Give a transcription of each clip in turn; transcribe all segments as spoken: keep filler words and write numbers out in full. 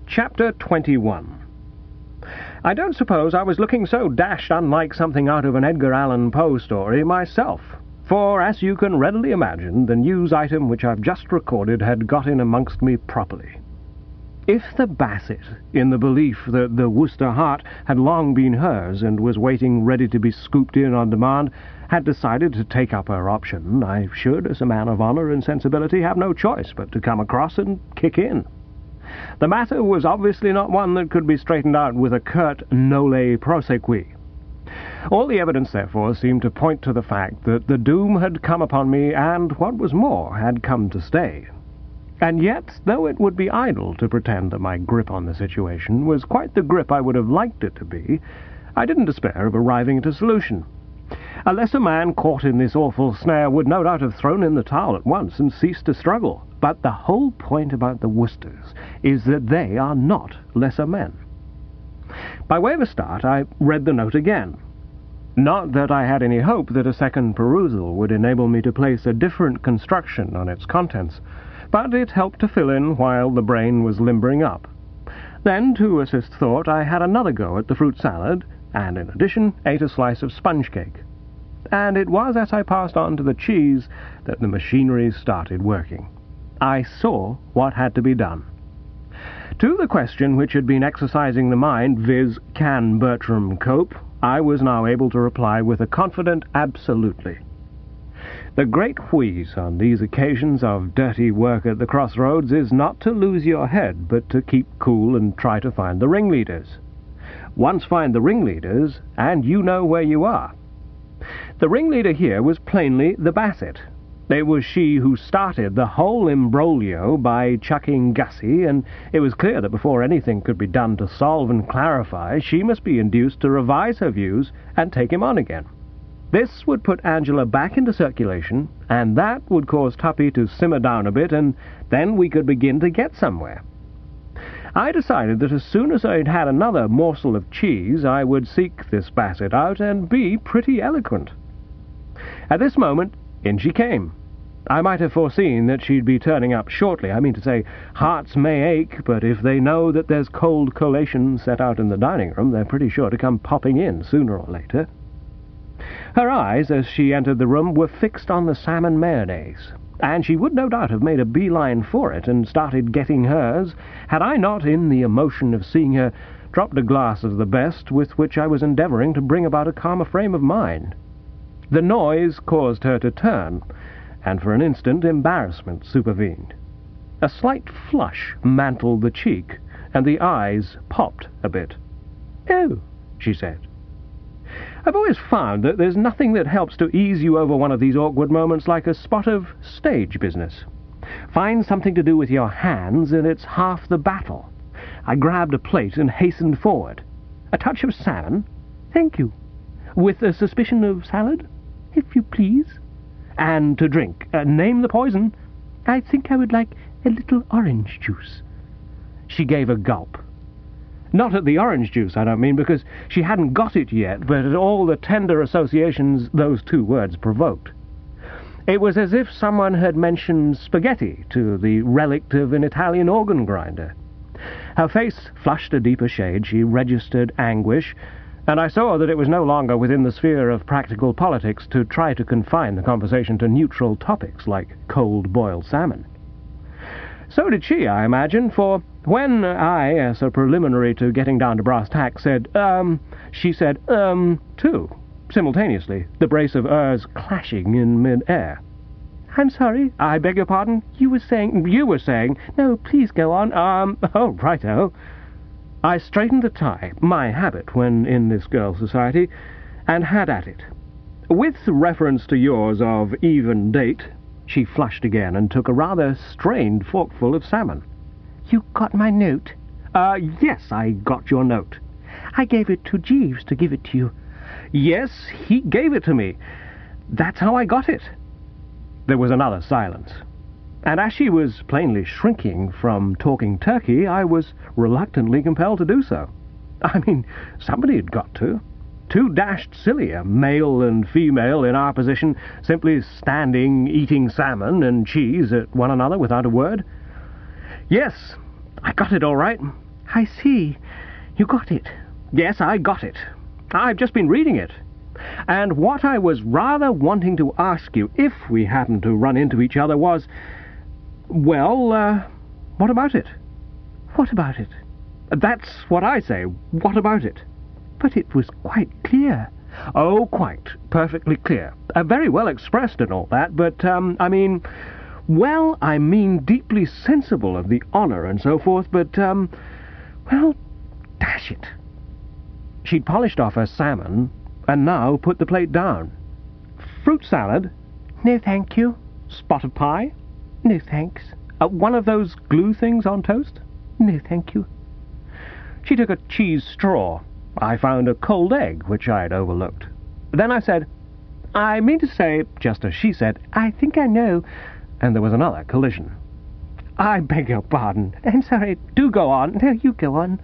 Chapter twenty-one. I don't suppose I was looking so dashed unlike something out of an Edgar Allan Poe story myself, for, as you can readily imagine, the news item which I've just recorded had got in amongst me properly. If the Basset, in the belief that the Worcester Heart had long been hers and was waiting ready to be scooped in on demand, had decided to take up her option, I should, as a man of honour and sensibility, have no choice but to come across and kick in. The matter was obviously not one that could be straightened out with a curt noli prosequi. All the evidence, therefore, seemed to point to the fact that the doom had come upon me and, what was more, had come to stay. And yet, though it would be idle to pretend that my grip on the situation was quite the grip I would have liked it to be, I didn't despair of arriving at a solution. A lesser man caught in this awful snare would no doubt have thrown in the towel at once and ceased to struggle. But the whole point about the Worcesters is that they are not lesser men. By way of a start, I read the note again. Not that I had any hope that a second perusal would enable me to place a different construction on its contents, but it helped to fill in while the brain was limbering up. Then, to assist thought, I had another go at the fruit salad, and in addition ate a slice of sponge cake. And it was as I passed on to the cheese that the machinery started working. I saw what had to be done. To the question which had been exercising the mind, viz., can Bertram cope, I was now able to reply with a confident absolutely. The great wheeze on these occasions of dirty work at the crossroads is not to lose your head, but to keep cool and try to find the ringleaders. Once find the ringleaders, and you know where you are. The ringleader here was plainly the Basset. It was she who started the whole imbroglio by chucking Gussie, and it was clear that before anything could be done to solve and clarify, she must be induced to revise her views and take him on again. This would put Angela back into circulation, and that would cause Tuppy to simmer down a bit, and then we could begin to get somewhere. I decided that as soon as I'd had another morsel of cheese, I would seek this Basset out and be pretty eloquent. At this moment, in she came. I might have foreseen that she'd be turning up shortly. I mean to say, hearts may ache, but if they know that there's cold collation set out in the dining room, they're pretty sure to come popping in sooner or later. Her eyes, as she entered the room, were fixed on the salmon mayonnaise, and she would no doubt have made a beeline for it and started getting hers, had I not, in the emotion of seeing her, dropped a glass of the best with which I was endeavouring to bring about a calmer frame of mind. The noise caused her to turn, and for an instant embarrassment supervened. A slight flush mantled the cheek, and the eyes popped a bit. "Oh," she said. I've always found that there's nothing that helps to ease you over one of these awkward moments like a spot of stage business. Find something to do with your hands, and it's half the battle. I grabbed a plate and hastened forward. A touch of salmon? Thank you. With a suspicion of salad? If you please. And to drink. Uh, name the poison. I think I would like a little orange juice. She gave a gulp. Not at the orange juice, I don't mean, because she hadn't got it yet, but at all the tender associations those two words provoked. It was as if someone had mentioned spaghetti to the relict of an Italian organ grinder. Her face flushed a deeper shade. She registered anguish, and I saw that it was no longer within the sphere of practical politics to try to confine the conversation to neutral topics like cold-boiled salmon. So did she, I imagine, for when I, as a preliminary to getting down to brass tacks, said, um, she said, um, too, simultaneously, the brace of ers clashing in mid-air. I'm sorry, I beg your pardon, you were saying, you were saying, no, please go on, um, oh, righto. I straightened the tie, my habit when in this girl's society, and had at it. With reference to yours of even date, she flushed again and took a rather strained forkful of salmon. You got my note? Uh, yes, I got your note. I gave it to Jeeves to give it to you. Yes, he gave it to me. That's how I got it. There was another silence. And as she was plainly shrinking from talking turkey, I was reluctantly compelled to do so. I mean, somebody had got to. Too dashed silly, a male and female in our position, simply standing, eating salmon and cheese at one another without a word. Yes, I got it all right. I see. You got it. Yes, I got it. I've just been reading it. And what I was rather wanting to ask you, if we happened to run into each other, was... Well, uh, what about it? What about it? That's what I say. What about it? But it was quite clear. Oh, quite. Perfectly clear. Uh, very well expressed and all that, but, um, I mean... Well, I mean deeply sensible of the honour and so forth, but, um... Well, dash it. She'd polished off her salmon, and now put the plate down. Fruit salad? No, thank you. Spot of pie? No, thanks. Uh, one of those glue things on toast? No, thank you. She took a cheese straw. I found a cold egg, which I had overlooked. Then I said, I mean to say, just as she said, I think I know, and there was another collision. I beg your pardon. I'm sorry. Do go on. No, you go on.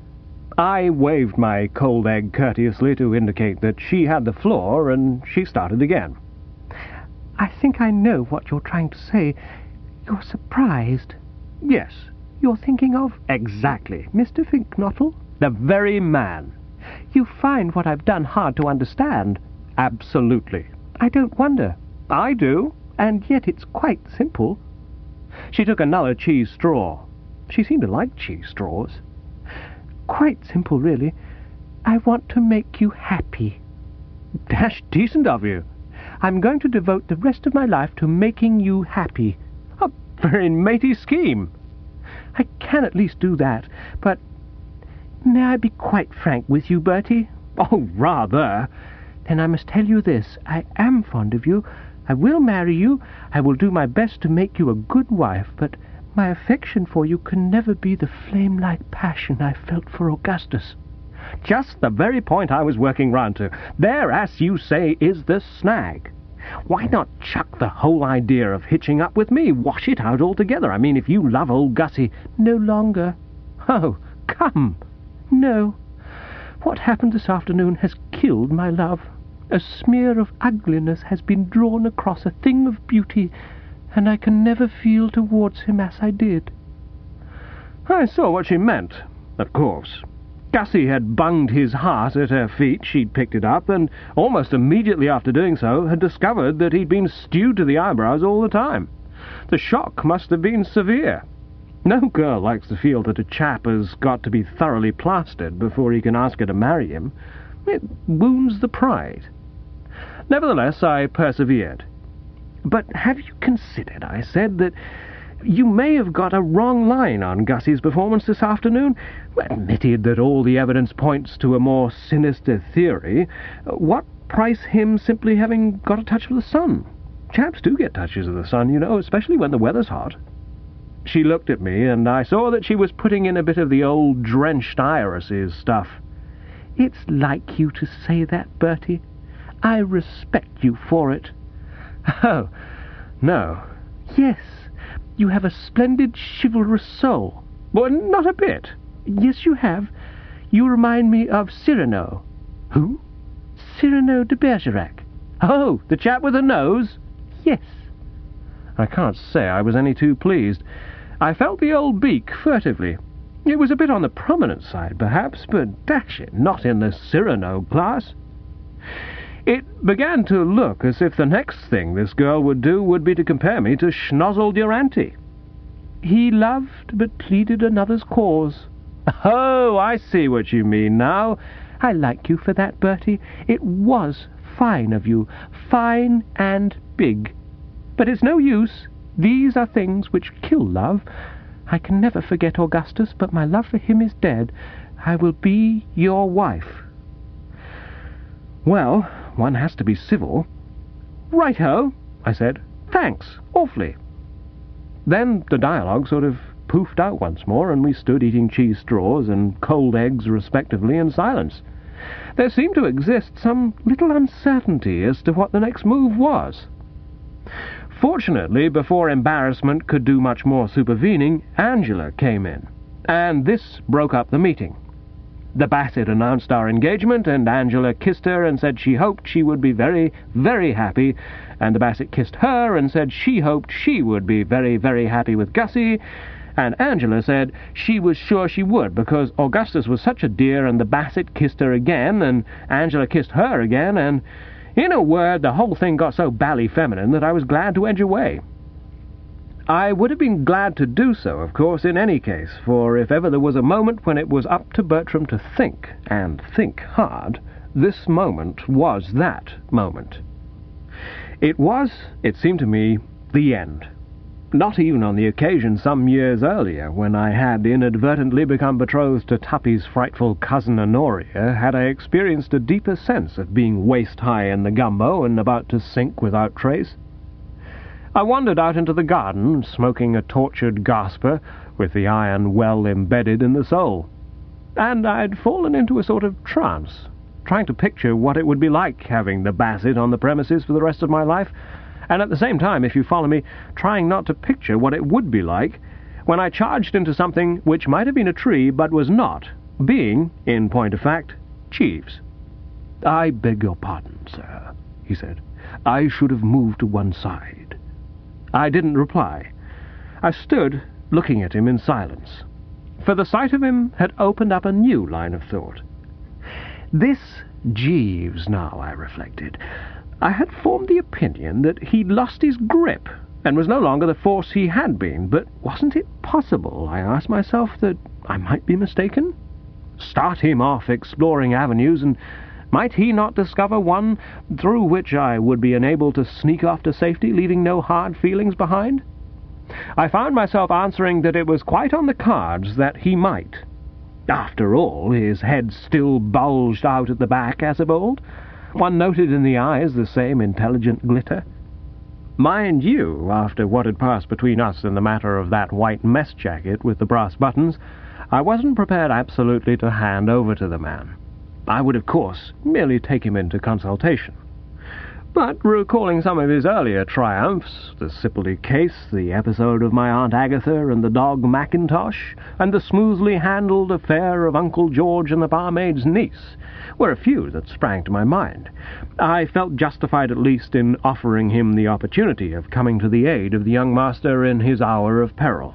I waved my cold egg courteously to indicate that she had the floor, and she started again. I think I know what you're trying to say. You're surprised. Yes. You're thinking of... Exactly. Mister Finknottle? The very man. You find what I've done hard to understand. Absolutely. I don't wonder. I do, and yet it's quite simple. She took another cheese straw. She seemed to like cheese straws. Quite simple, really. I want to make you happy. Dash decent of you. I'm going to devote the rest of my life to making you happy. A very matey scheme. I can at least do that, but... May I be quite frank with you, Bertie? Oh, rather. Then I must tell you this. I am fond of you. I will marry you. I will do my best to make you a good wife, but my affection for you can never be the flame-like passion I felt for Augustus. Just the very point I was working round to. There, as you say, is the snag. Why not chuck the whole idea of hitching up with me? Wash it out altogether. I mean, if you love old Gussie... No longer. Oh, come. No. What happened this afternoon has killed my love. A smear of ugliness has been drawn across a thing of beauty, and I can never feel towards him as I did. I saw what she meant, of course. Gussie had bunged his heart at her feet. She'd picked it up, and almost immediately after doing so had discovered that he'd been stewed to the eyebrows all the time. The shock must have been severe. No girl likes to feel that a chap has got to be thoroughly plastered before he can ask her to marry him. It wounds the pride. Nevertheless, I persevered. But have you considered, I said, that you may have got a wrong line on Gussie's performance this afternoon? Admitted that all the evidence points to a more sinister theory, what price him simply having got a touch of the sun? Chaps do get touches of the sun, you know, especially when the weather's hot. She looked at me, and I saw that she was putting in a bit of the old drenched irises stuff. It's like you to say that, Bertie. I respect you for it. Oh, no. Yes, you have a splendid chivalrous soul. Well, not a bit. Yes, you have. You remind me of Cyrano. Who? Cyrano de Bergerac. Oh, the chap with the nose? Yes. I can't say I was any too pleased. I felt the old beak furtively. It was a bit on the prominent side, perhaps, but dash it, not in the Cyrano class. It began to look as if the next thing this girl would do would be to compare me to Schnozzle Durante. He loved but pleaded another's cause. Oh, I see what you mean now. I like you for that, Bertie. It was fine of you, fine and big. But it's no use. These are things which kill love. I can never forget Augustus, but my love for him is dead. I will be your wife. Well, one has to be civil. Right-ho, I said. Thanks, awfully. Then the dialogue sort of poofed out once more, and we stood eating cheese straws and cold eggs respectively in silence. There seemed to exist some little uncertainty as to what the next move was. Fortunately, before embarrassment could do much more supervening, Angela came in, and this broke up the meeting. The Bassett announced our engagement, and Angela kissed her and said she hoped she would be very, very happy, and the Bassett kissed her and said she hoped she would be very, very happy with Gussie, and Angela said she was sure she would, because Augustus was such a dear, and the Bassett kissed her again, and Angela kissed her again, and, in a word, the whole thing got so bally feminine that I was glad to edge away. I would have been glad to do so, of course, in any case, for if ever there was a moment when it was up to Bertram to think, and think hard, this moment was that moment. It was, it seemed to me, the end. Not even on the occasion some years earlier, when I had inadvertently become betrothed to Tuppy's frightful cousin Honoria, had I experienced a deeper sense of being waist-high in the gumbo and about to sink without trace. I wandered out into the garden, smoking a tortured gasper, with the iron well embedded in the soul. And I'd fallen into a sort of trance, trying to picture what it would be like having the Bassett on the premises for the rest of my life, and at the same time, if you follow me, trying not to picture what it would be like, when I charged into something which might have been a tree but was not, being, in point of fact, Jeeves. "I beg your pardon, sir," he said. "I should have moved to one side." I didn't reply. I stood looking at him in silence, for the sight of him had opened up a new line of thought. This Jeeves now, I reflected. I had formed the opinion that he'd lost his grip, and was no longer the force he had been, but wasn't it possible, I asked myself, that I might be mistaken? Start him off exploring avenues, and might he not discover one through which I would be enabled to sneak off to safety, leaving no hard feelings behind? I found myself answering that it was quite on the cards that he might. After all, his head still bulged out at the back as of old. One noted in the eyes the same intelligent glitter. Mind you, after what had passed between us in the matter of that white mess jacket with the brass buttons, I wasn't prepared absolutely to hand over to the man. I would, of course, merely take him into consultation. But recalling some of his earlier triumphs, the Sibley case, the episode of my Aunt Agatha and the dog Mackintosh, and the smoothly handled affair of Uncle George and the barmaid's niece, were a few that sprang to my mind. I felt justified at least in offering him the opportunity of coming to the aid of the young master in his hour of peril.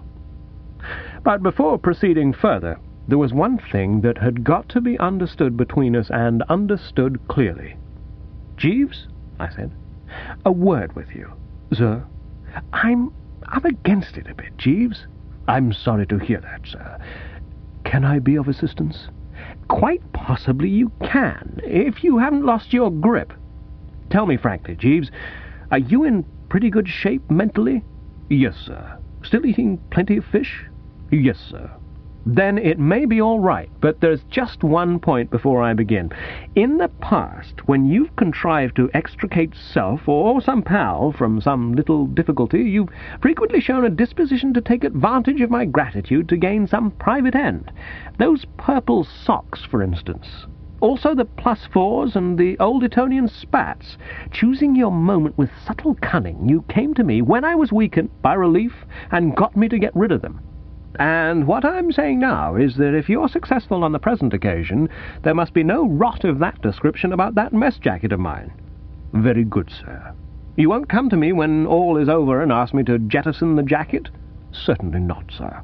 But before proceeding further, there was one thing that had got to be understood between us, and understood clearly. "Jeeves," I said, "a word with you." "Sir?" I'm I'm against it a bit, Jeeves." "I'm sorry to hear that, sir. Can I be of assistance?" "Quite possibly you can, if you haven't lost your grip. Tell me frankly, Jeeves, are you in pretty good shape mentally?" "Yes, sir." "Still eating plenty of fish?" "Yes, sir." "Then it may be all right, but there's just one point before I begin. In the past, when you've contrived to extricate self or some pal from some little difficulty, you've frequently shown a disposition to take advantage of my gratitude to gain some private end. Those purple socks, for instance. Also the plus fours and the old Etonian spats. Choosing your moment with subtle cunning, you came to me when I was weakened by relief and got me to get rid of them. And what I'm saying now is that if you're successful on the present occasion, there must be no rot of that description about that mess jacket of mine." "Very good, sir." "You won't come to me when all is over and ask me to jettison the jacket?" "Certainly not, sir."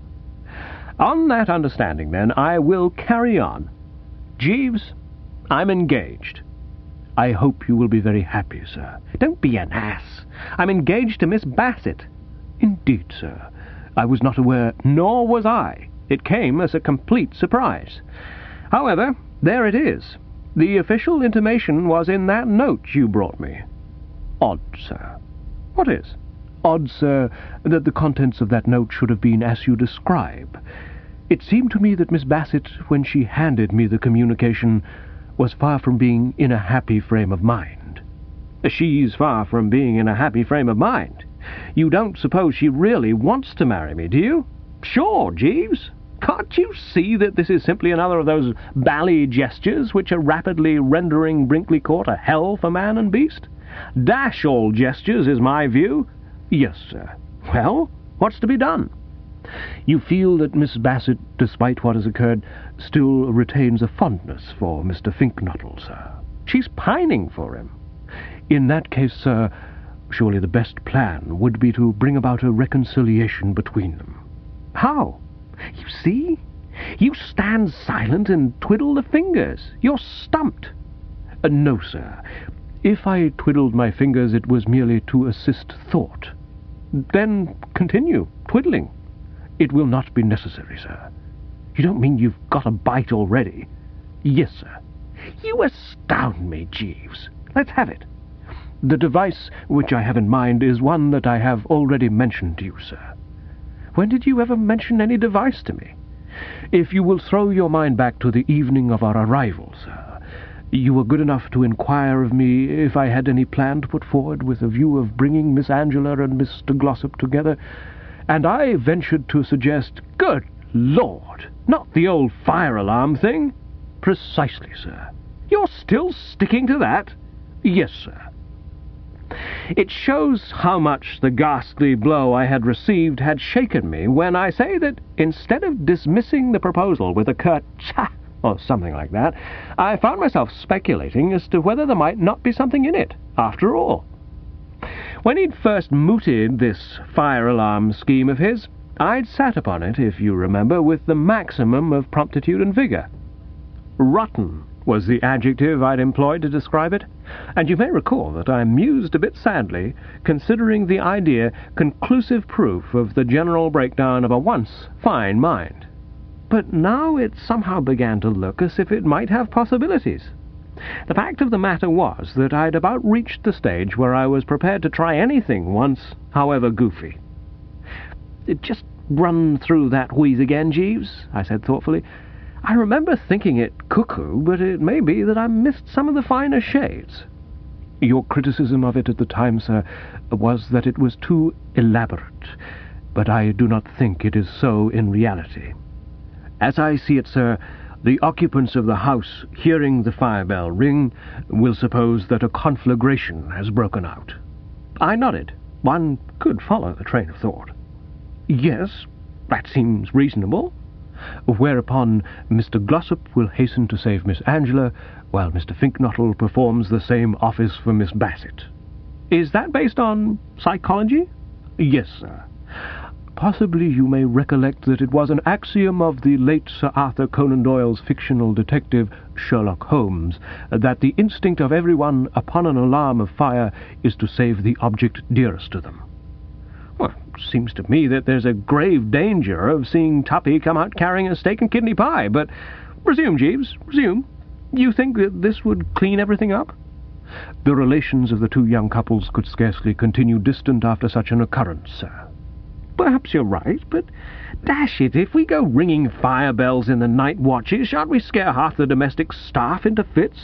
"On that understanding, then, I will carry on. Jeeves, I'm engaged." "I hope you will be very happy, sir." "Don't be an ass. I'm engaged to Miss Bassett." "Indeed, sir. I was not aware—" "Nor was I. It came as a complete surprise. However, there it is. The official intimation was in that note you brought me." "Odd, sir." "What is?" "Odd, sir, that the contents of that note should have been as you describe. It seemed to me that Miss Bassett, when she handed me the communication, was far from being in a happy frame of mind." "She's far from being in a happy frame of mind. You don't suppose she really wants to marry me, do you? Sure, Jeeves. Can't you see that this is simply another of those bally gestures which are rapidly rendering Brinkley Court a hell for man and beast? Dash all gestures is my view." "Yes, sir." "Well, what's to be done?" "You feel that Miss Bassett, despite what has occurred, still retains a fondness for Mister Finknottle, sir?" "She's pining for him." "In that case, sir, surely the best plan would be to bring about a reconciliation between them." How? You see? You stand silent and twiddle the fingers. You're stumped. Uh, no, sir. If I twiddled my fingers, it was merely to assist thought. Then continue twiddling. It will not be necessary, sir. You don't mean you've got a bite already? Yes, sir. You astound me, Jeeves. Let's have it. The device which I have in mind is one that I have already mentioned to you, sir. When did you ever mention any device to me? If you will throw your mind back to the evening of our arrival, sir, you were good enough to inquire of me if I had any plan to put forward with a view of bringing Miss Angela and Mister Glossop together, and I ventured to suggest, good Lord, not the old fire alarm thing? Precisely, sir. You're still sticking to that? Yes, sir. It shows how much the ghastly blow I had received had shaken me when I say that instead of dismissing the proposal with a curt "Tcha!" or something like that, I found myself speculating as to whether there might not be something in it, after all. When he'd first mooted this fire-alarm scheme of his, I'd sat upon it, if you remember, with the maximum of promptitude and vigour. Rotten was the adjective I'd employed to describe it, and you may recall that I mused a bit sadly, considering the idea conclusive proof of the general breakdown of a once fine mind. But now it somehow began to look as if it might have possibilities. The fact of the matter was that I'd about reached the stage where I was prepared to try anything once, however goofy. "Just run through that wheeze again, Jeeves," I said thoughtfully. "I remember thinking it cuckoo, but it may be that I missed some of the finer shades." "Your criticism of it at the time, sir, was that it was too elaborate, but I do not think it is so in reality. As I see it, sir, the occupants of the house, hearing the fire-bell ring, will suppose that a conflagration has broken out." I nodded. One could follow the train of thought. "Yes, that seems reasonable." Whereupon Mister Glossop will hasten to save Miss Angela, while Mister Finknottle performs the same office for Miss Bassett. Is that based on psychology? Yes, sir. Possibly you may recollect that it was an axiom of the late Sir Arthur Conan Doyle's fictional detective Sherlock Holmes that the instinct of everyone upon an alarm of fire is to save the object dearest to them. Well, it seems to me that there's a grave danger of seeing Tuppy come out carrying a steak and kidney pie, but resume, Jeeves, resume. You think that this would clean everything up? The relations of the two young couples could scarcely continue distant after such an occurrence, sir. Perhaps you're right, but dash it, if we go ringing fire bells in the night watches, shan't we scare half the domestic staff into fits?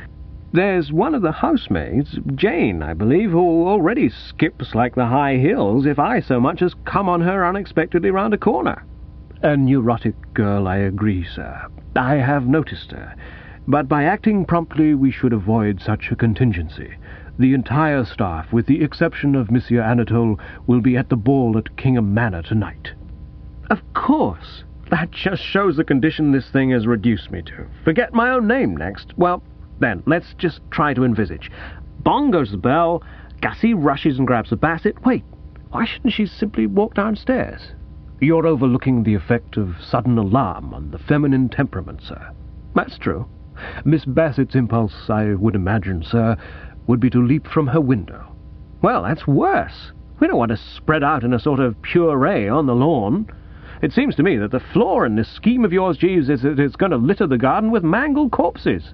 There's one of the housemaids, Jane, I believe, who already skips like the high hills if I so much as come on her unexpectedly round a corner. A neurotic girl, I agree, sir. I have noticed her. But by acting promptly we should avoid such a contingency. The entire staff, with the exception of Monsieur Anatole, will be at the ball at Kingham Manor tonight. Of course. That just shows the condition this thing has reduced me to. Forget my own name next. Well, then, let's just try to envisage. Bong goes the bell, Gussie rushes and grabs the Bassett. Wait, why shouldn't she simply walk downstairs? You're overlooking the effect of sudden alarm on the feminine temperament, sir. That's true. Miss Bassett's impulse, I would imagine, sir, would be to leap from her window. Well, that's worse. We don't want to spread out in a sort of puree on the lawn. It seems to me that the flaw in this scheme of yours, Jeeves, is that it's going to litter the garden with mangled corpses.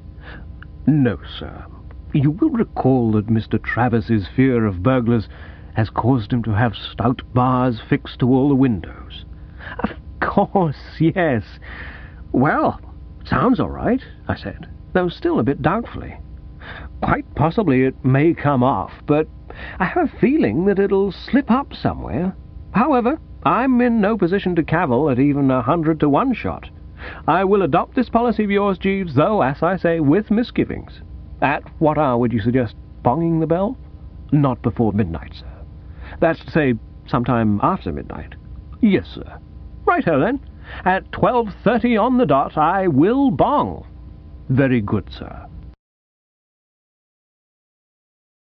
No, sir. You will recall that Mister Travis's fear of burglars has caused him to have stout bars fixed to all the windows. Of course, yes. Well, sounds all right, I said, though still a bit doubtfully. Quite possibly it may come off, but I have a feeling that it'll slip up somewhere. However, I'm in no position to cavil at even a hundred to one shot. I will adopt this policy of yours, Jeeves, though, as I say, with misgivings. At what hour would you suggest bonging the bell? Not before midnight, sir. That's to say, sometime after midnight. Yes, sir. Right-ho, then. At twelve thirty on the dot, I will bong. Very good, sir.